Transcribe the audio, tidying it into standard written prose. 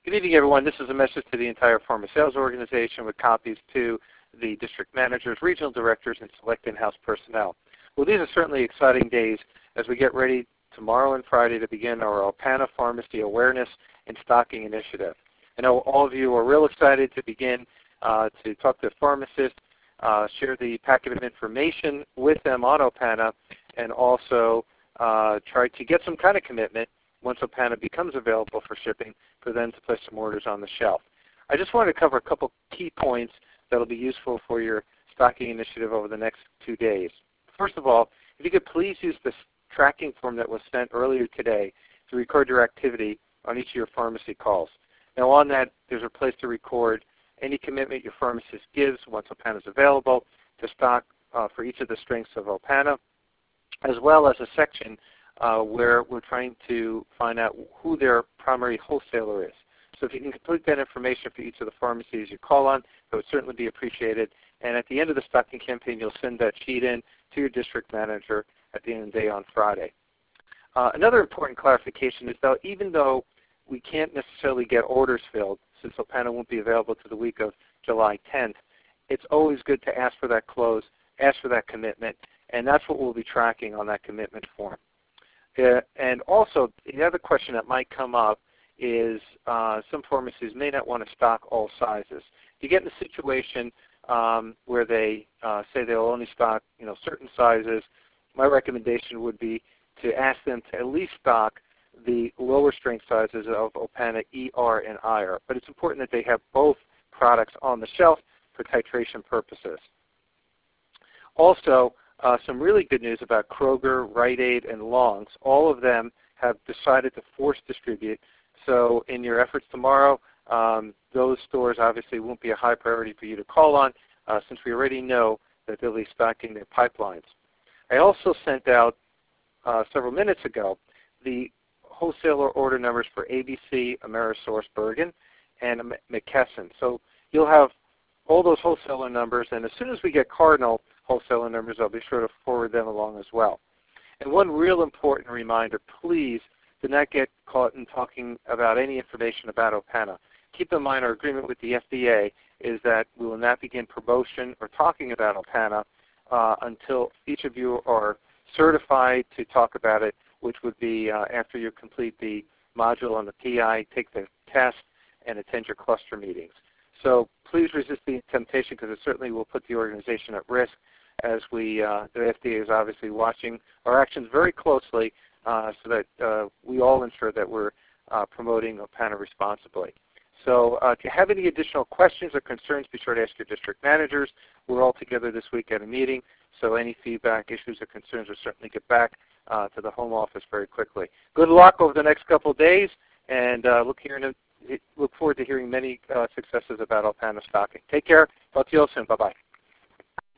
Good evening, everyone. This is a message to the entire pharma sales organization with copies to the district managers, regional directors, and select in-house personnel. Well, these are certainly exciting days as we get ready tomorrow and Friday to begin our Opana Pharmacy Awareness and Stocking Initiative. I know all of you are real excited to begin to talk to pharmacists, share the packet of information with them on Opana, and also try to get some kind of commitment once Opana becomes available for shipping for them to place some orders on the shelf. I just want to cover a couple key points that will be useful for your stocking initiative over the next 2 days. First of all, if you could please use this tracking form that was sent earlier today to record your activity on each of your pharmacy calls. Now on that, there's a place to record any commitment your pharmacist gives once Opana is available to stock for each of the strengths of Opana, as well as a section where we're trying to find out who their primary wholesaler is. So if you can complete that information for each of the pharmacies you call on, that would certainly be appreciated. And at the end of the stocking campaign, you'll send that sheet in to your district manager at the end of the day on Friday. Another important clarification is, though, even though we can't necessarily get orders filled, since Opana won't be available to the week of July 10th, it's always good to ask for that close, ask for that commitment, and that's what we'll be tracking on that commitment form. And also, the other question that might come up is some pharmacies may not want to stock all sizes. If you get in a situation where they say they'll only stock certain sizes, my recommendation would be to ask them to at least stock the lower strength sizes of Opana ER and IR. But it's important that they have both products on the shelf for titration purposes. Also, some really good news about Kroger, Rite Aid, and Longs. All of them have decided to force distribute. So in your efforts tomorrow, those stores obviously won't be a high priority for you to call on since we already know that they'll be stocking their pipelines. I also sent out several minutes ago the wholesaler order numbers for ABC, AmerisourceBergen, and McKesson. So you'll have all those wholesaler numbers, and as soon as we get Cardinal wholesaler numbers, I'll be sure to forward them along as well. And one real important reminder, please do not get caught in talking about any information about Opana. Keep in mind our agreement with the FDA is that we will not begin promotion or talking about Opana until each of you are certified to talk about it, which would be after you complete the module on the PI, take the test, and attend your cluster meetings. So please resist the temptation, because it certainly will put the organization at risk, as the FDA is obviously watching our actions very closely so that we all ensure that we're promoting Opana responsibly. So if you have any additional questions or concerns, be sure to ask your district managers. We're all together this week at a meeting, so any feedback, issues, or concerns will certainly get back to the home office very quickly. Good luck over the next couple of days, and look forward to hearing many successes about Opana stocking. Take care. Talk to you all soon. Bye-bye.